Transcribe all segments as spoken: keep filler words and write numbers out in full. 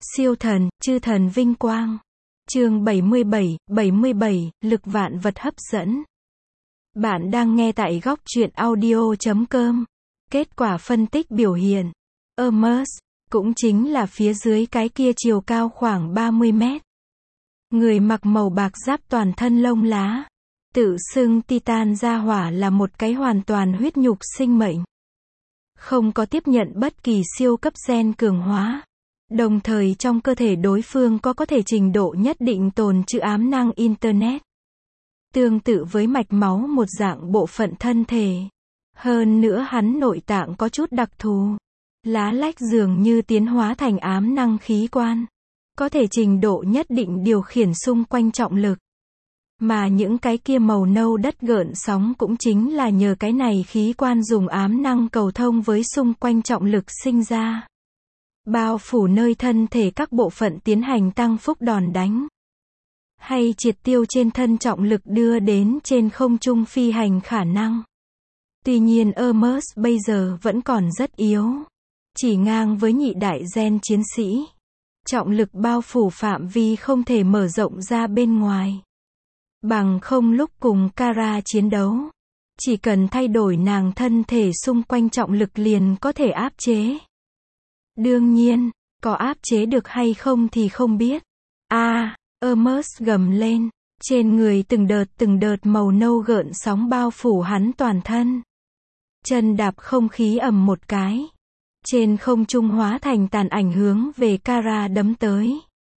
Siêu thần, chư thần vinh quang. Chương bảy mươi bảy, bảy mươi bảy, lực vạn vật hấp dẫn. Bạn đang nghe tại góc truyện audio chấm com. Kết quả phân tích biểu hiện. Hermes, cũng chính là phía dưới cái kia chiều cao khoảng ba mươi mét. Người mặc màu bạc giáp toàn thân lông lá. Tự xưng Titan gia hỏa là một cái hoàn toàn huyết nhục sinh mệnh. Không có tiếp nhận bất kỳ siêu cấp gen cường hóa. Đồng thời trong cơ thể đối phương có có thể trình độ nhất định tồn trữ ám năng Internet. Tương tự với mạch máu một dạng bộ phận thân thể. Hơn nữa hắn nội tạng có chút đặc thù. Lá lách dường như tiến hóa thành ám năng khí quan. Có thể trình độ nhất định điều khiển xung quanh trọng lực. Mà những cái kia màu nâu đất gợn sóng cũng chính là nhờ cái này khí quan dùng ám năng cầu thông với xung quanh trọng lực sinh ra. Bao phủ nơi thân thể các bộ phận tiến hành tăng phúc đòn đánh. Hay triệt tiêu trên thân trọng lực đưa đến trên không trung phi hành khả năng. Tuy nhiên Hermes bây giờ vẫn còn rất yếu. Chỉ ngang với nhị đại gen chiến sĩ. Trọng lực bao phủ phạm vi không thể mở rộng ra bên ngoài. Bằng không lúc cùng Kara chiến đấu. Chỉ cần thay đổi nàng thân thể xung quanh trọng lực liền có thể áp chế. Đương nhiên, có áp chế được hay không thì không biết. A, à, Hermes gầm lên. Trên người từng đợt từng đợt màu nâu gợn sóng bao phủ hắn toàn thân. Chân đạp không khí ầm một cái. Trên không trung hóa thành tàn ảnh hướng về Kara đấm tới.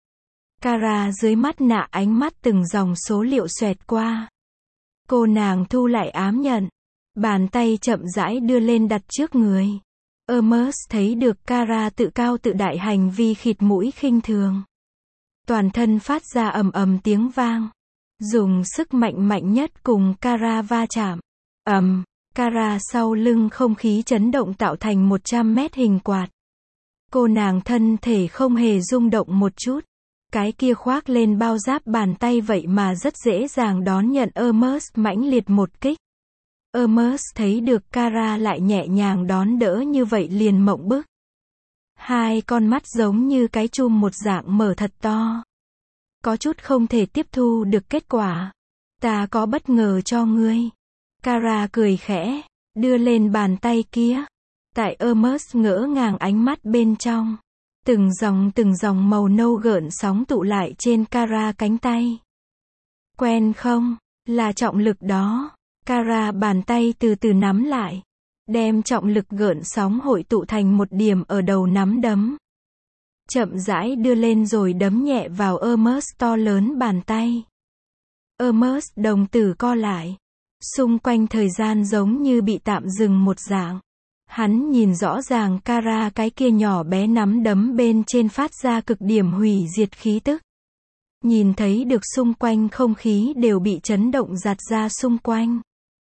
Kara dưới mắt nạ ánh mắt từng dòng số liệu xoẹt qua. Cô nàng thu lại ám nhận. Bàn tay chậm rãi đưa lên đặt trước người. Hermes thấy được Kara tự cao tự đại hành vi khịt mũi khinh thường. Toàn thân phát ra ầm ầm tiếng vang. Dùng sức mạnh mạnh nhất cùng Kara va chạm. Ầm, Kara sau lưng không khí chấn động tạo thành một trăm mét hình quạt. Cô nàng thân thể không hề rung động một chút. Cái kia khoác lên bao giáp bàn tay vậy mà rất dễ dàng đón nhận Hermes mãnh liệt một kích. Hermes thấy được Kara lại nhẹ nhàng đón đỡ như vậy liền mộng bức. Hai con mắt giống như cái chum một dạng mở thật to. Có chút không thể tiếp thu được kết quả. Ta có bất ngờ cho ngươi. Kara cười khẽ, đưa lên bàn tay kia. Tại Hermes ngỡ ngàng ánh mắt bên trong. Từng dòng từng dòng màu nâu gợn sóng tụ lại trên Kara cánh tay. Quen không? Là trọng lực đó. Kara bàn tay từ từ nắm lại. Đem trọng lực gợn sóng hội tụ thành một điểm ở đầu nắm đấm. Chậm rãi đưa lên rồi đấm nhẹ vào Hermes to lớn bàn tay. Hermes đồng tử co lại. Xung quanh thời gian giống như bị tạm dừng một dạng. Hắn nhìn rõ ràng Kara cái kia nhỏ bé nắm đấm bên trên phát ra cực điểm hủy diệt khí tức. Nhìn thấy được xung quanh không khí đều bị chấn động giạt ra xung quanh.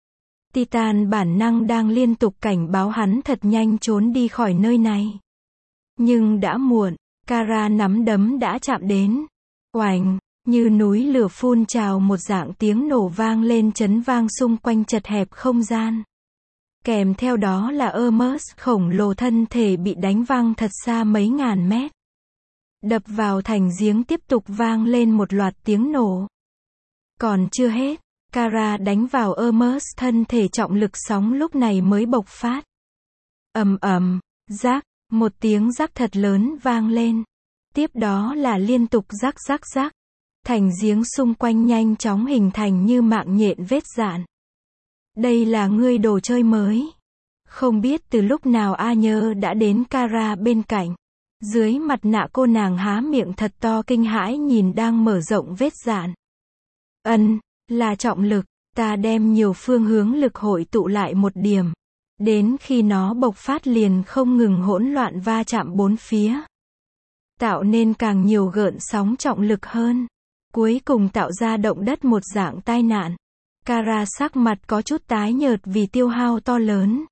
Titan bản năng đang liên tục cảnh báo hắn thật nhanh trốn đi khỏi nơi này. Nhưng đã muộn, Kara nắm đấm đã chạm đến. Oành, như núi lửa phun trào một dạng tiếng nổ vang lên chấn vang xung quanh chật hẹp không gian. Kèm theo đó là Hermes khổng lồ thân thể bị đánh văng thật xa mấy ngàn mét. Đập vào thành giếng tiếp tục vang lên một loạt tiếng nổ. Còn chưa hết, Kara đánh vào Hermes thân thể trọng lực sóng lúc này mới bộc phát. Ầm ầm, rác, một tiếng rắc thật lớn vang lên. Tiếp đó là liên tục rắc rắc rắc. Thành giếng xung quanh nhanh chóng hình thành như mạng nhện vết dạn. Đây là ngươi đồ chơi mới. Không biết từ lúc nào A Nhơ đã đến Kara bên cạnh. Dưới mặt nạ cô nàng há miệng thật to kinh hãi nhìn đang mở rộng vết dạn. Ân, là trọng lực, ta đem nhiều phương hướng lực hội tụ lại một điểm. Đến khi nó bộc phát liền không ngừng hỗn loạn va chạm bốn phía. Tạo nên càng nhiều gợn sóng trọng lực hơn. Cuối cùng tạo ra động đất một dạng tai nạn. Kara sắc mặt có chút tái nhợt vì tiêu hao to lớn.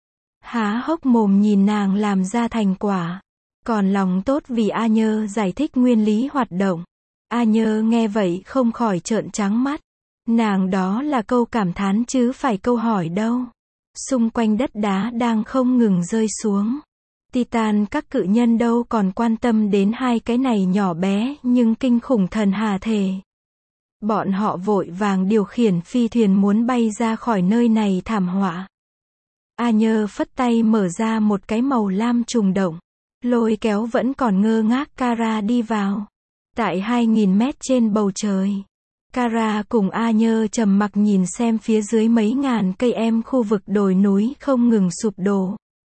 Há hốc mồm nhìn nàng làm ra thành quả. Còn lòng tốt vì A Nhơ giải thích nguyên lý hoạt động. A Nhơ nghe vậy không khỏi trợn trắng mắt. Nàng đó là câu cảm thán chứ phải câu hỏi đâu. Xung quanh đất đá đang không ngừng rơi xuống. Titan các cự nhân đâu còn quan tâm đến hai cái này nhỏ bé nhưng kinh khủng thần hà thể. Bọn họ vội vàng điều khiển phi thuyền muốn bay ra khỏi nơi này thảm họa. A Nhơ phất tay mở ra một cái màu lam trùng động, lôi kéo vẫn còn ngơ ngác Kara đi vào. Tại hai nghìn mét trên bầu trời, Kara cùng A Nhơ trầm mặc nhìn xem phía dưới mấy ngàn cây em khu vực đồi núi không ngừng sụp đổ.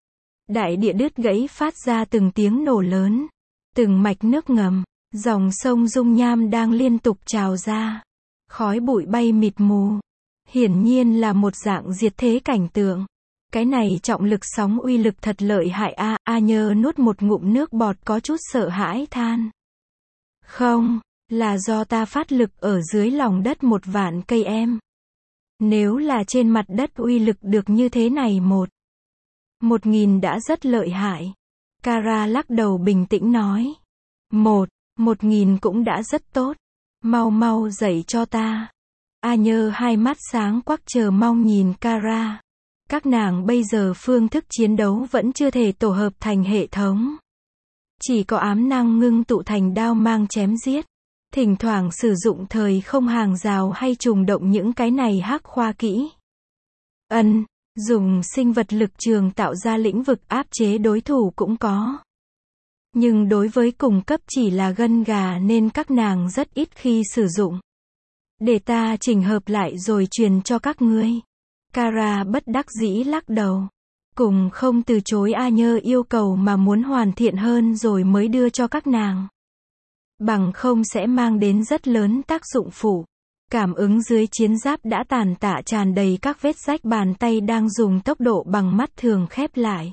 Đại địa đứt gãy phát ra từng tiếng nổ lớn, từng mạch nước ngầm, dòng sông dung nham đang liên tục trào ra. Khói bụi bay mịt mù. Hiển nhiên là một dạng diệt thế cảnh tượng. Cái này trọng lực sóng uy lực thật lợi hại a. A Nhơ nuốt một ngụm nước bọt có chút sợ hãi than. Không, là do ta phát lực ở dưới lòng đất một vạn cây em. Nếu là trên mặt đất uy lực được như thế này một. Một nghìn đã rất lợi hại. Kara lắc đầu bình tĩnh nói. Một, một nghìn cũng đã rất tốt. Mau mau dạy cho ta. A Nhơ hai mắt sáng quắc chờ mong nhìn Kara. Các nàng bây giờ phương thức chiến đấu vẫn chưa thể tổ hợp thành hệ thống. Chỉ có ám năng ngưng tụ thành đao mang chém giết. Thỉnh thoảng sử dụng thời không hàng rào hay trùng động những cái này hắc khoa kỹ. Ân, dùng sinh vật lực trường tạo ra lĩnh vực áp chế đối thủ cũng có. Nhưng đối với cùng cấp chỉ là gân gà nên các nàng rất ít khi sử dụng. Để ta chỉnh hợp lại rồi truyền cho các ngươi. Kara bất đắc dĩ lắc đầu. Cùng không từ chối A Nhơ yêu cầu mà muốn hoàn thiện hơn rồi mới đưa cho các nàng. Bằng không sẽ mang đến rất lớn tác dụng phụ. Cảm ứng dưới chiến giáp đã tàn tạ tràn đầy các vết rách bàn tay đang dùng tốc độ bằng mắt thường khép lại.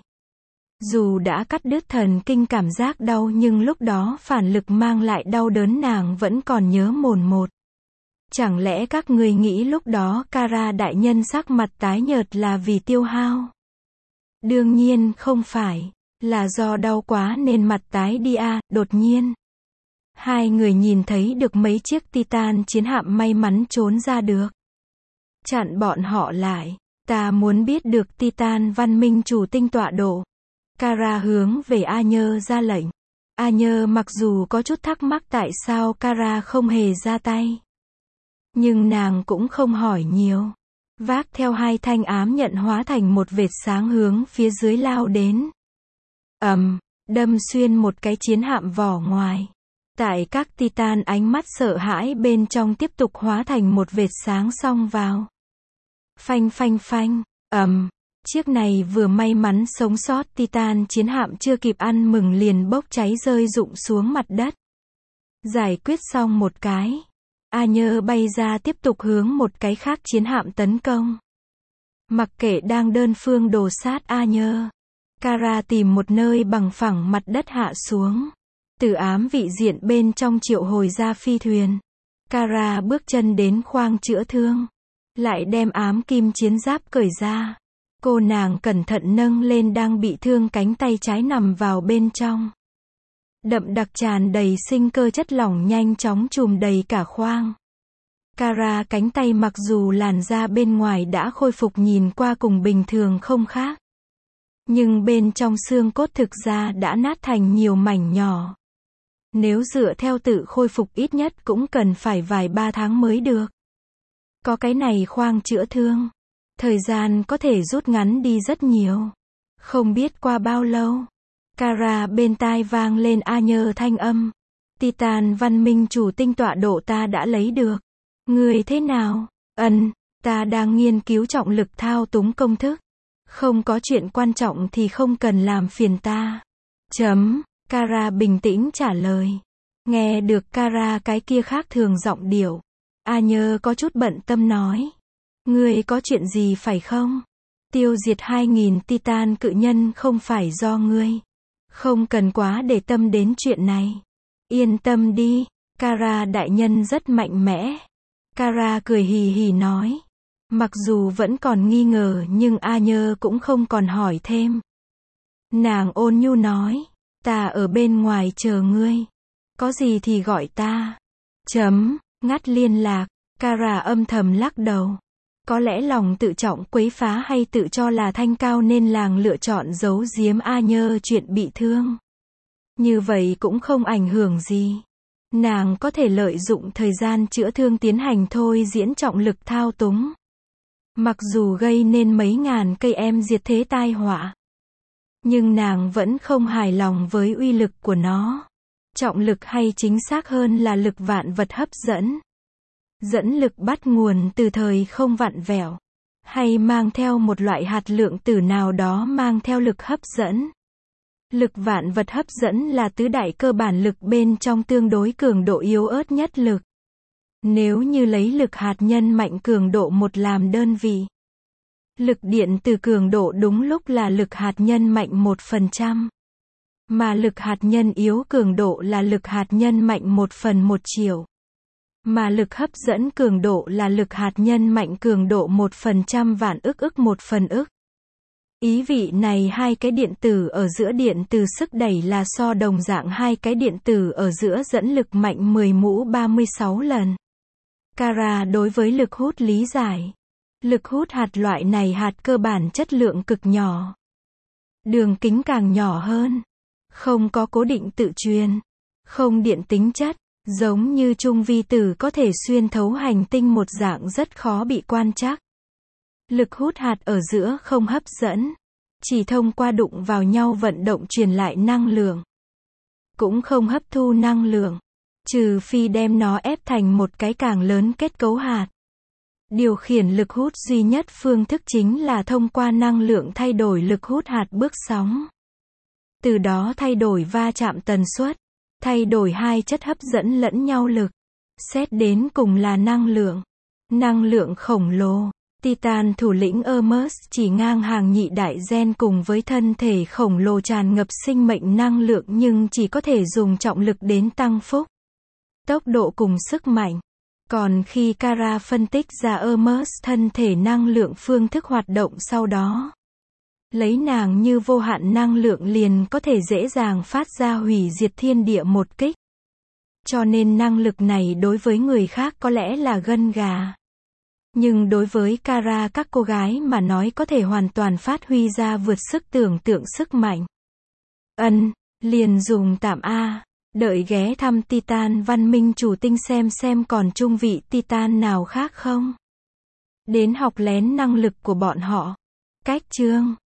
Dù đã cắt đứt thần kinh cảm giác đau nhưng lúc đó phản lực mang lại đau đớn nàng vẫn còn nhớ mồn một. Chẳng lẽ các ngươi nghĩ lúc đó Kara đại nhân sắc mặt tái nhợt là vì tiêu hao? Đương nhiên không phải, là do đau quá nên mặt tái đi a. Đột nhiên, hai người nhìn thấy được mấy chiếc Titan chiến hạm may mắn trốn ra được. Chặn bọn họ lại, ta muốn biết được Titan văn minh chủ tinh tọa độ. Kara hướng về A Nhơ ra lệnh. A Nhơ mặc dù có chút thắc mắc tại sao Kara không hề ra tay. Nhưng nàng cũng không hỏi nhiều. Vác theo hai thanh ám nhận hóa thành một vệt sáng hướng phía dưới lao đến. Ầm, đâm xuyên một cái chiến hạm vỏ ngoài. Tại các Titan ánh mắt sợ hãi bên trong tiếp tục hóa thành một vệt sáng xông vào. Phanh phanh phanh, ầm. Chiếc này vừa may mắn sống sót Titan chiến hạm chưa kịp ăn mừng liền bốc cháy rơi rụng xuống mặt đất. Giải quyết xong một cái. A Nhơ bay ra tiếp tục hướng một cái khác chiến hạm tấn công. Mặc kệ đang đơn phương đồ sát A Nhơ. Kara tìm một nơi bằng phẳng mặt đất hạ xuống. Từ ám vị diện bên trong triệu hồi ra phi thuyền. Kara bước chân đến khoang chữa thương. Lại đem ám kim chiến giáp cởi ra. Cô nàng cẩn thận nâng lên đang bị thương cánh tay trái nằm vào bên trong. Đậm đặc tràn đầy sinh cơ chất lỏng nhanh chóng trùm đầy cả khoang. Kara cánh tay mặc dù làn da bên ngoài đã khôi phục nhìn qua cùng bình thường không khác. Nhưng bên trong xương cốt thực ra đã nát thành nhiều mảnh nhỏ. Nếu dựa theo tự khôi phục ít nhất cũng cần phải vài ba tháng mới được. Có cái này khoang chữa thương. Thời gian có thể rút ngắn đi rất nhiều. Không biết qua bao lâu. Kara bên tai vang lên A Nhơ thanh âm. Titan văn minh chủ tinh tọa độ ta đã lấy được. Người thế nào? Ân, ta đang nghiên cứu trọng lực thao túng công thức. Không có chuyện quan trọng thì không cần làm phiền ta. Chấm. Kara bình tĩnh trả lời. Nghe được Kara cái kia khác thường giọng điệu. A Nhơ có chút bận tâm nói. Ngươi có chuyện gì phải không? Tiêu diệt hai nghìn Titan cự nhân không phải do ngươi. Không cần quá để tâm đến chuyện này. Yên tâm đi, Kara đại nhân rất mạnh mẽ. Kara cười hì hì nói. Mặc dù vẫn còn nghi ngờ nhưng A Nhơ cũng không còn hỏi thêm. Nàng ôn nhu nói. Ta ở bên ngoài chờ ngươi. Có gì thì gọi ta. Chấm, ngắt liên lạc. Kara âm thầm lắc đầu. Có lẽ lòng tự trọng quấy phá hay tự cho là thanh cao nên làng lựa chọn giấu giếm A Nhơ chuyện bị thương. Như vậy cũng không ảnh hưởng gì. Nàng có thể lợi dụng thời gian chữa thương tiến hành thôi diễn trọng lực thao túng. Mặc dù gây nên mấy ngàn cây em diệt thế tai họa, nhưng nàng vẫn không hài lòng với uy lực của nó. Trọng lực hay chính xác hơn là lực vạn vật hấp dẫn. Dẫn lực bắt nguồn từ thời không vặn vẹo, hay mang theo một loại hạt lượng tử nào đó mang theo lực hấp dẫn. Lực vạn vật hấp dẫn là tứ đại cơ bản lực bên trong tương đối cường độ yếu ớt nhất lực. Nếu như lấy lực hạt nhân mạnh cường độ một làm đơn vị, lực điện từ cường độ đúng lúc là lực hạt nhân mạnh một phần trăm. Mà lực hạt nhân yếu cường độ là lực hạt nhân mạnh một phần một triệu. Mà lực hấp dẫn cường độ là lực hạt nhân mạnh cường độ một phần trăm vạn ức ức một phần ức. Ý vị này hai cái điện tử ở giữa điện từ sức đẩy là so đồng dạng hai cái điện tử ở giữa dẫn lực mạnh mười mũ ba mươi sáu lần. Cara đối với lực hút lý giải. Lực hút hạt loại này hạt cơ bản chất lượng cực nhỏ. Đường kính càng nhỏ hơn. Không có cố định tự truyền. Không điện tính chất. Giống như trung vi tử có thể xuyên thấu hành tinh một dạng rất khó bị quan trắc. Lực hút hạt ở giữa không hấp dẫn. Chỉ thông qua đụng vào nhau vận động truyền lại năng lượng. Cũng không hấp thu năng lượng. Trừ phi đem nó ép thành một cái càng lớn kết cấu hạt. Điều khiển lực hút duy nhất phương thức chính là thông qua năng lượng thay đổi lực hút hạt bước sóng. Từ đó thay đổi va chạm tần suất. Thay đổi hai chất hấp dẫn lẫn nhau lực. Xét đến cùng là năng lượng. Năng lượng khổng lồ. Titan thủ lĩnh Hermes chỉ ngang hàng nhị đại gen cùng với thân thể khổng lồ tràn ngập sinh mệnh năng lượng nhưng chỉ có thể dùng trọng lực đến tăng phúc, tốc độ cùng sức mạnh. Còn khi Cara phân tích ra Hermes thân thể năng lượng phương thức hoạt động sau đó, lấy nàng như vô hạn năng lượng liền có thể dễ dàng phát ra hủy diệt thiên địa một kích. Cho nên năng lực này đối với người khác có lẽ là gân gà. Nhưng đối với Cara các cô gái mà nói có thể hoàn toàn phát huy ra vượt sức tưởng tượng sức mạnh. Ân, liền dùng tạm A. Đợi ghé thăm Titan văn minh chủ tinh xem xem còn trung vị Titan nào khác không. Đến học lén năng lực của bọn họ. Cách chương